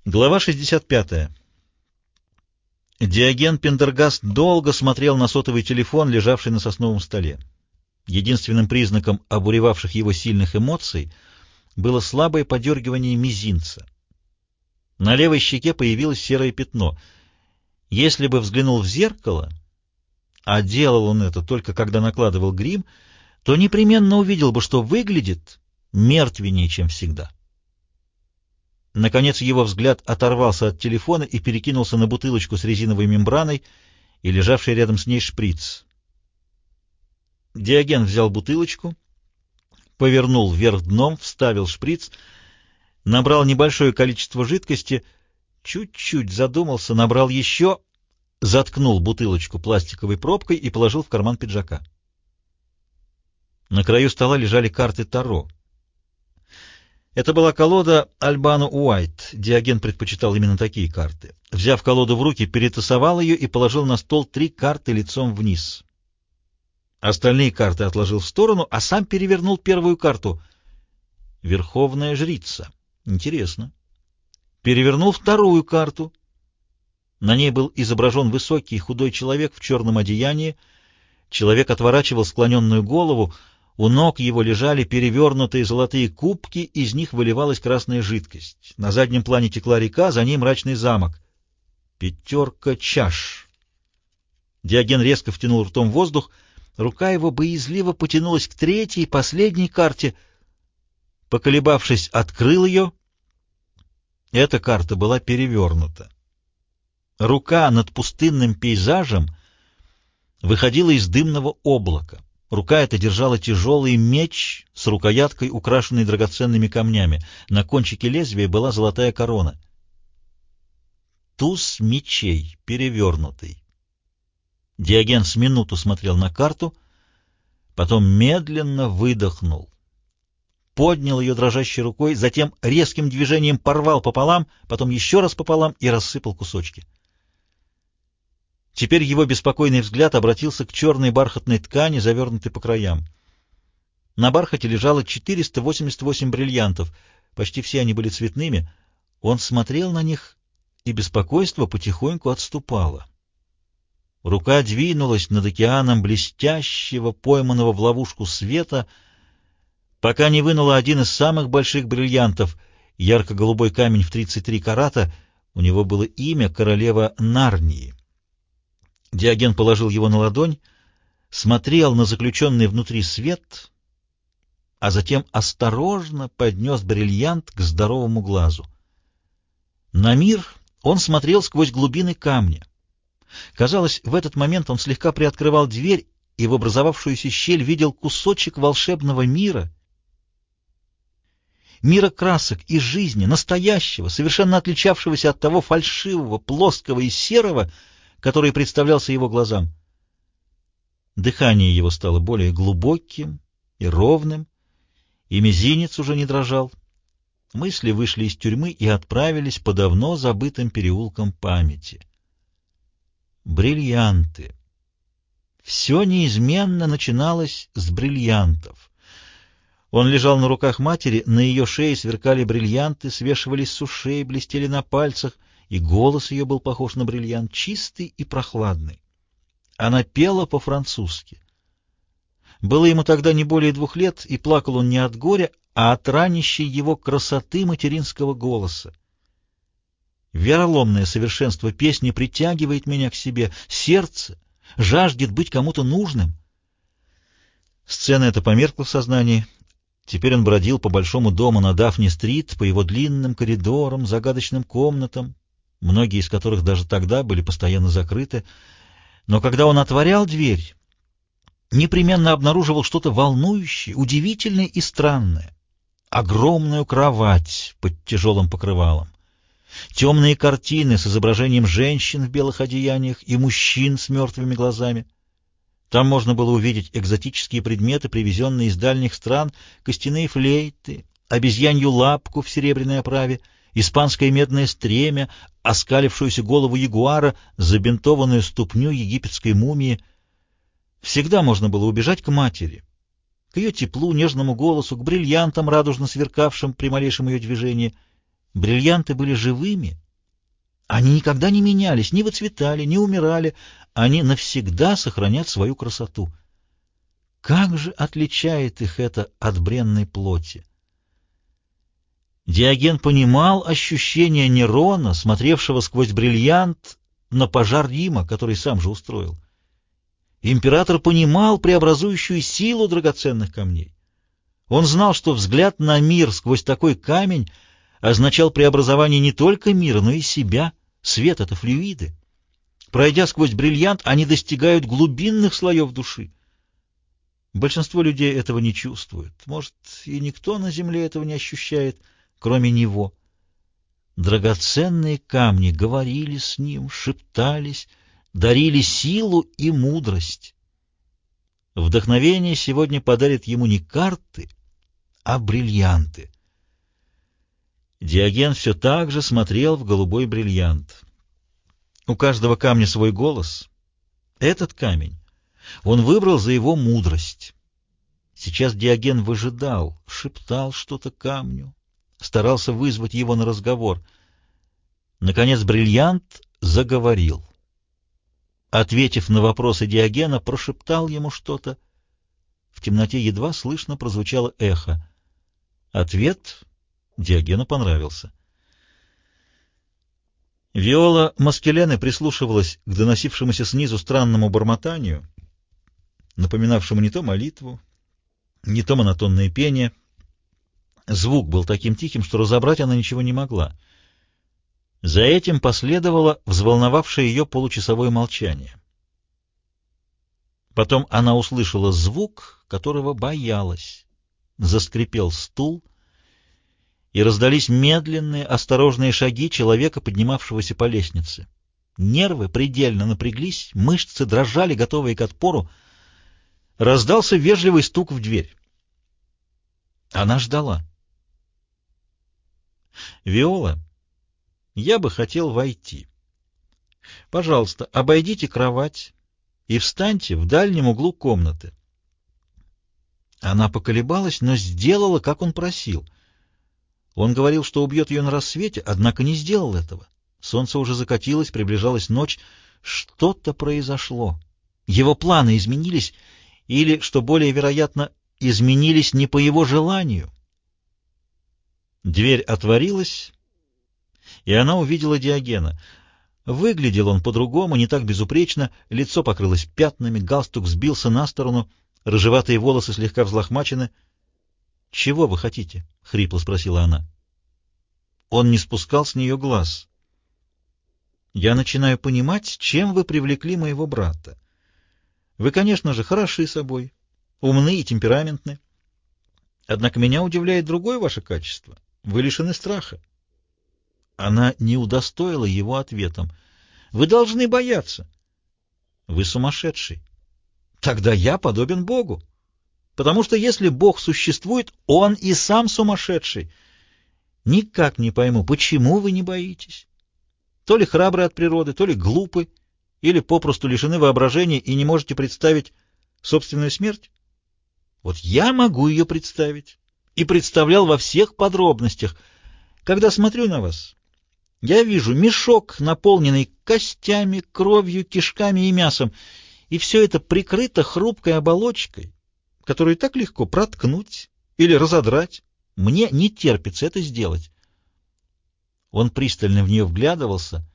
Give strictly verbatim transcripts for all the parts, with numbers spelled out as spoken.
Глава шестьдесят пятая. Диоген Пендергаст долго смотрел на сотовый телефон, лежавший на сосновом столе. Единственным признаком обуревавших его сильных эмоций было слабое подергивание мизинца. На левой щеке появилось серое пятно. Если бы взглянул в зеркало, а делал он это только когда накладывал грим, то непременно увидел бы, что выглядит мертвеннее, чем всегда. Наконец его взгляд оторвался от телефона и перекинулся на бутылочку с резиновой мембраной и лежавший рядом с ней шприц. Диоген взял бутылочку, повернул вверх дном, вставил шприц, набрал небольшое количество жидкости, чуть-чуть задумался, набрал еще, заткнул бутылочку пластиковой пробкой и положил в карман пиджака. На краю стола лежали карты Таро. Это была колода Альбано Уайт. Диоген предпочитал именно такие карты. Взяв колоду в руки, перетасовал ее и положил на стол три карты лицом вниз. Остальные карты отложил в сторону, а сам перевернул первую карту. Верховная жрица. Интересно. Перевернул вторую карту. На ней был изображен высокий худой человек в черном одеянии. Человек отворачивал склоненную голову. У ног его лежали перевернутые золотые кубки, из них выливалась красная жидкость. На заднем плане текла река, за ней мрачный замок. Пятерка чаш. Диоген резко втянул ртом воздух, рука его боязливо потянулась к третьей, последней карте. Поколебавшись, открыл ее. Эта карта была перевернута. Рука над пустынным пейзажем выходила из дымного облака. Рука эта держала тяжелый меч с рукояткой, украшенной драгоценными камнями. На кончике лезвия была золотая корона. Туз мечей, перевернутый. Диоген с минуту смотрел на карту, потом медленно выдохнул. Поднял ее дрожащей рукой, затем резким движением порвал пополам, потом еще раз пополам и рассыпал кусочки. Теперь его беспокойный взгляд обратился к черной бархатной ткани, завернутой по краям. На бархате лежало четыреста восемьдесят восемь бриллиантов, почти все они были цветными. Он смотрел на них, и беспокойство потихоньку отступало. Рука двинулась над океаном блестящего, пойманного в ловушку света, пока не вынула один из самых больших бриллиантов, ярко-голубой камень в тридцать три карата. У него было имя королева Нарнии. Диоген положил его на ладонь, смотрел на заключенный внутри свет, а затем осторожно поднес бриллиант к здоровому глазу. На мир он смотрел сквозь глубины камня. Казалось, в этот момент он слегка приоткрывал дверь и в образовавшуюся щель видел кусочек волшебного мира, мира красок и жизни, настоящего, совершенно отличавшегося от того фальшивого, плоского и серого, который представлялся его глазам. Дыхание его стало более глубоким и ровным, и мизинец уже не дрожал. Мысли вышли из тюрьмы и отправились по давно забытым переулкам памяти. Бриллианты. Все неизменно начиналось с бриллиантов. Он лежал на руках матери, на ее шее сверкали бриллианты, свешивались с ушей, блестели на пальцах, и голос ее был похож на бриллиант, чистый и прохладный. Она пела по-французски. Было ему тогда не более двух лет, и плакал он не от горя, а от ранящей его красоты материнского голоса. Вероломное совершенство песни притягивает меня к себе, сердце жаждет быть кому-то нужным. Сцена эта померкла в сознании. Теперь он бродил по большому дому на Дафни-стрит, по его длинным коридорам, загадочным комнатам, многие из которых даже тогда были постоянно закрыты. Но когда он отворял дверь, непременно обнаруживал что-то волнующее, удивительное и странное. Огромную кровать под тяжелым покрывалом, темные картины с изображением женщин в белых одеяниях и мужчин с мертвыми глазами. Там можно было увидеть экзотические предметы, привезенные из дальних стран, костяные флейты, обезьянью лапку в серебряной оправе, испанское медное стремя, оскалившуюся голову ягуара, забинтованную ступню египетской мумии. Всегда можно было убежать к матери, к ее теплу, нежному голосу, к бриллиантам, радужно сверкавшим при малейшем ее движении. Бриллианты были живыми. Они никогда не менялись, не выцветали, не умирали. Они навсегда сохранят свою красоту. Как же отличает их это от бренной плоти? Диоген понимал ощущение Нерона, смотревшего сквозь бриллиант на пожар Рима, который сам же устроил. Император понимал преобразующую силу драгоценных камней. Он знал, что взгляд на мир сквозь такой камень означал преобразование не только мира, но и себя. Свет — это флюиды. Пройдя сквозь бриллиант, они достигают глубинных слоев души. Большинство людей этого не чувствует. Может, и никто на земле этого не ощущает, кроме него. Драгоценные камни говорили с ним, шептались, дарили силу и мудрость. Вдохновение сегодня подарит ему не карты, а бриллианты. Диоген все так же смотрел в голубой бриллиант. У каждого камня свой голос. Этот камень он выбрал за его мудрость. Сейчас Диоген выжидал, шептал что-то камню, старался вызвать его на разговор. Наконец бриллиант заговорил. Ответив на вопросы Диогена, прошептал ему что-то. В темноте едва слышно прозвучало эхо. Ответ Диогену понравился. Виола Маскелене прислушивалась к доносившемуся снизу странному бормотанию, напоминавшему не то молитву, не то монотонное пение. Звук был таким тихим, что разобрать она ничего не могла. За этим последовало взволновавшее ее получасовое молчание. Потом она услышала звук, которого боялась. Заскрипел стул, и раздались медленные, осторожные шаги человека, поднимавшегося по лестнице. Нервы предельно напряглись, мышцы дрожали, готовые к отпору. Раздался вежливый стук в дверь. Она ждала. «Виола, я бы хотел войти. Пожалуйста, обойдите кровать и встаньте в дальнем углу комнаты». Она поколебалась, но сделала, как он просил. Он говорил, что убьет ее на рассвете, однако не сделал этого. Солнце уже закатилось, приближалась ночь. Что-то произошло. Его планы изменились, или, что более вероятно, изменились не по его желанию. Дверь отворилась, и она увидела Диогена. Выглядел он по-другому, не так безупречно, лицо покрылось пятнами, галстук сбился на сторону, рыжеватые волосы слегка взлохмачены. «Чего вы хотите?» — хрипло спросила она. Он не спускал с нее глаз. «Я начинаю понимать, чем вы привлекли моего брата. Вы, конечно же, хороши собой, умны и темпераментны. Однако меня удивляет другое ваше качество. Вы лишены страха». Она не удостоила его ответом. «Вы должны бояться». «Вы сумасшедший». «Тогда я подобен Богу. Потому что если Бог существует, Он и сам сумасшедший. Никак не пойму, почему вы не боитесь? То ли храбры от природы, то ли глупы, или попросту лишены воображения и не можете представить собственную смерть? Вот я могу ее представить, и представлял во всех подробностях. Когда смотрю на вас, я вижу мешок, наполненный костями, кровью, кишками и мясом, и все это прикрыто хрупкой оболочкой, которую так легко проткнуть или разодрать. Мне не терпится это сделать. Он пристально в нее вглядывался.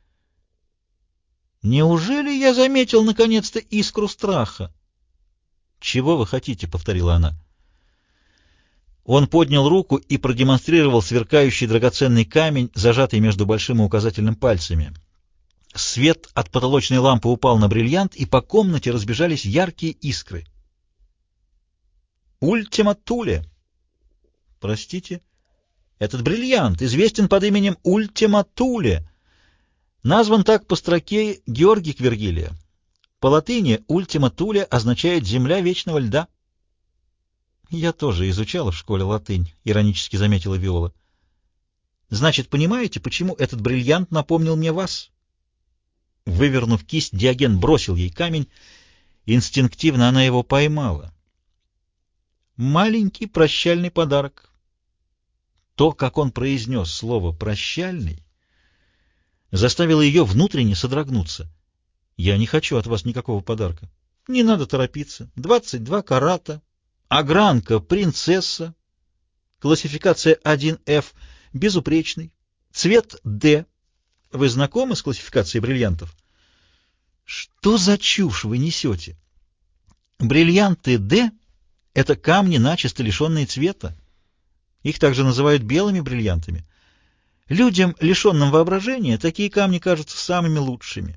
«Неужели я заметил наконец-то искру страха?» «Чего вы хотите?» — повторила она. Он поднял руку и продемонстрировал сверкающий драгоценный камень, зажатый между большим и указательным пальцами. Свет от потолочной лампы упал на бриллиант, и по комнате разбежались яркие искры. «Ультима Туле». «Простите?» «Этот бриллиант известен под именем Ультима Туле. Назван так по строке Георгия Квергилия. По латыни Ультима Туле означает «земля вечного льда». «Я тоже изучала в школе латынь», — иронически заметила Виола. «Значит, понимаете, почему этот бриллиант напомнил мне вас?» Вывернув кисть, Диоген бросил ей камень. Инстинктивно она его поймала. «Маленький прощальный подарок». То, как он произнес слово «прощальный», заставило ее внутренне содрогнуться. «Я не хочу от вас никакого подарка. Не надо торопиться. двадцать два карата, огранка принцесса, классификация один эф, безупречный, цвет D. Вы знакомы с классификацией бриллиантов?» «Что за чушь вы несете? Бриллианты D — это камни, начисто лишенные цвета. Их также называют белыми бриллиантами. Людям, лишенным воображения, такие камни кажутся самыми лучшими.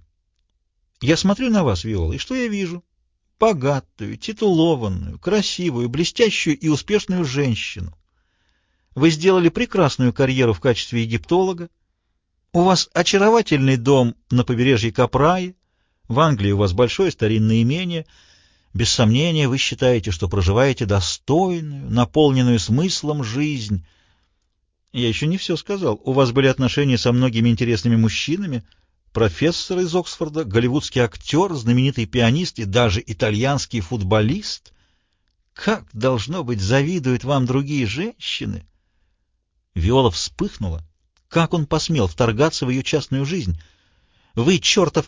Я смотрю на вас, Виола, и что я вижу? Богатую, титулованную, красивую, блестящую и успешную женщину. Вы сделали прекрасную карьеру в качестве египтолога. У вас очаровательный дом на побережье Капраи. В Англии у вас большое старинное имение. Без сомнения, вы считаете, что проживаете достойную, наполненную смыслом жизнь. Я еще не все сказал. У вас были отношения со многими интересными мужчинами. Профессор из Оксфорда, голливудский актер, знаменитый пианист и даже итальянский футболист. Как, должно быть, завидуют вам другие женщины? Виола вспыхнула. Как он посмел вторгаться в ее частную жизнь? Вы, чертов...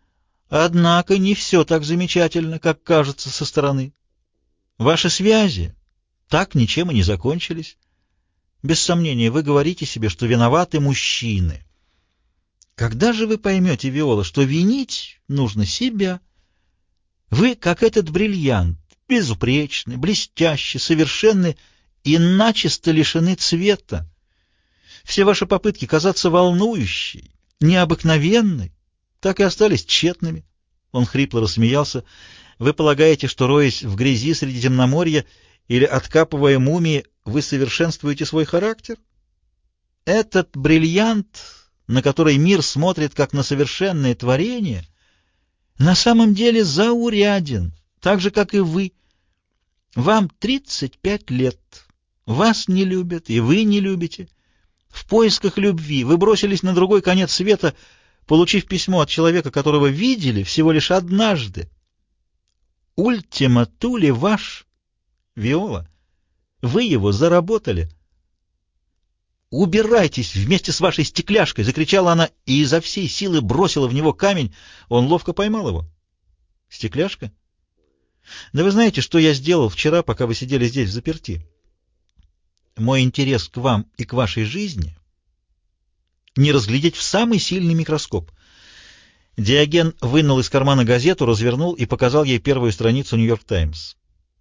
Однако не все так замечательно, как кажется со стороны. Ваши связи так ничем и не закончились. Без сомнения, вы говорите себе, что виноваты мужчины. Когда же вы поймете, Виола, что винить нужно себя? Вы, как этот бриллиант, безупречны, блестящи, совершенны и начисто лишены цвета. Все ваши попытки казаться волнующей, необыкновенной, так и остались тщетными. Он хрипло рассмеялся. Вы полагаете, что, роясь в грязи Средиземноморья или откапывая мумии, вы совершенствуете свой характер? Этот бриллиант, на который мир смотрит как на совершенное творение, на самом деле зауряден, так же, как и вы. Вам тридцать пять лет. Вас не любят, и вы не любите. В поисках любви вы бросились на другой конец света, получив письмо от человека, которого видели всего лишь однажды. Ультима Тули ваш, Виола. Вы его заработали. «Убирайтесь вместе с вашей стекляшкой!» — закричала она и изо всей силы бросила в него камень. Он ловко поймал его. «Стекляшка? Да вы знаете, что я сделал вчера, пока вы сидели здесь взаперти? Мой интерес к вам и к вашей жизни не разглядеть в самый сильный микроскоп». Диоген вынул из кармана газету, развернул и показал ей первую страницу «Нью-Йорк Таймс».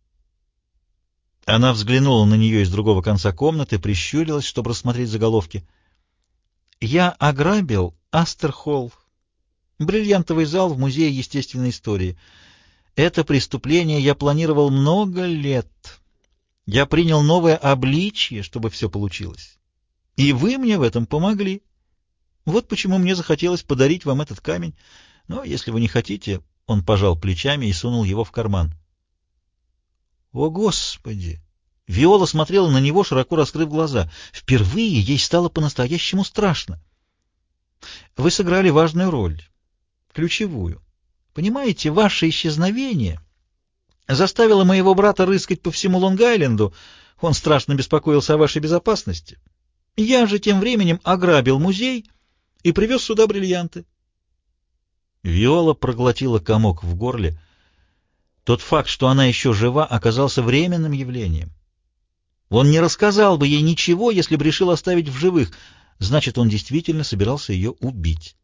Она взглянула на нее из другого конца комнаты, прищурилась, чтобы рассмотреть заголовки. «Я ограбил Астер-Холл, бриллиантовый зал в Музее естественной истории. Это преступление я планировал много лет. Я принял новое обличье, чтобы все получилось. И вы мне в этом помогли. Вот почему мне захотелось подарить вам этот камень. Но если вы не хотите...» Он пожал плечами и сунул его в карман. «О, Господи!» Виола смотрела на него, широко раскрыв глаза. Впервые ей стало по-настоящему страшно. «Вы сыграли важную роль, ключевую. Понимаете, ваше исчезновение заставило моего брата рыскать по всему Лонг-Айленду. Он страшно беспокоился о вашей безопасности. Я же тем временем ограбил музей и привез сюда бриллианты». Виола проглотила комок в горле. Тот факт, что она еще жива, оказался временным явлением. Он не рассказал бы ей ничего, если бы решил оставить в живых. Значит, он действительно собирался ее убить.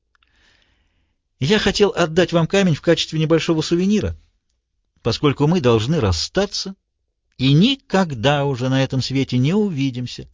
«Я хотел отдать вам камень в качестве небольшого сувенира, поскольку мы должны расстаться и никогда уже на этом свете не увидимся».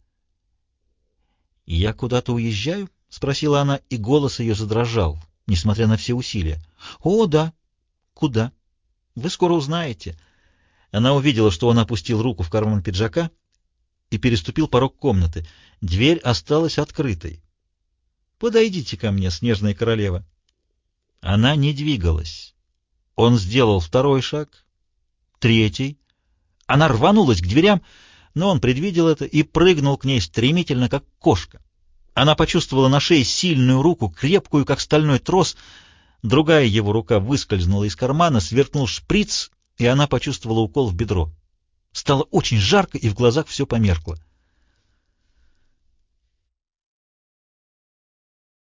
«Я куда-то уезжаю?» — спросила она, и голос ее задрожал, несмотря на все усилия. «О, да. Куда? Вы скоро узнаете». Она увидела, что он опустил руку в карман пиджака и переступил порог комнаты. Дверь осталась открытой. «Подойдите ко мне, снежная королева». Она не двигалась. Он сделал второй шаг, третий. Она рванулась к дверям, но он предвидел это и прыгнул к ней стремительно, как кошка. Она почувствовала на шее сильную руку, крепкую, как стальной трос. Другая его рука выскользнула из кармана, сверкнул шприц, и она почувствовала укол в бедро. Стало очень жарко, и в глазах все померкло.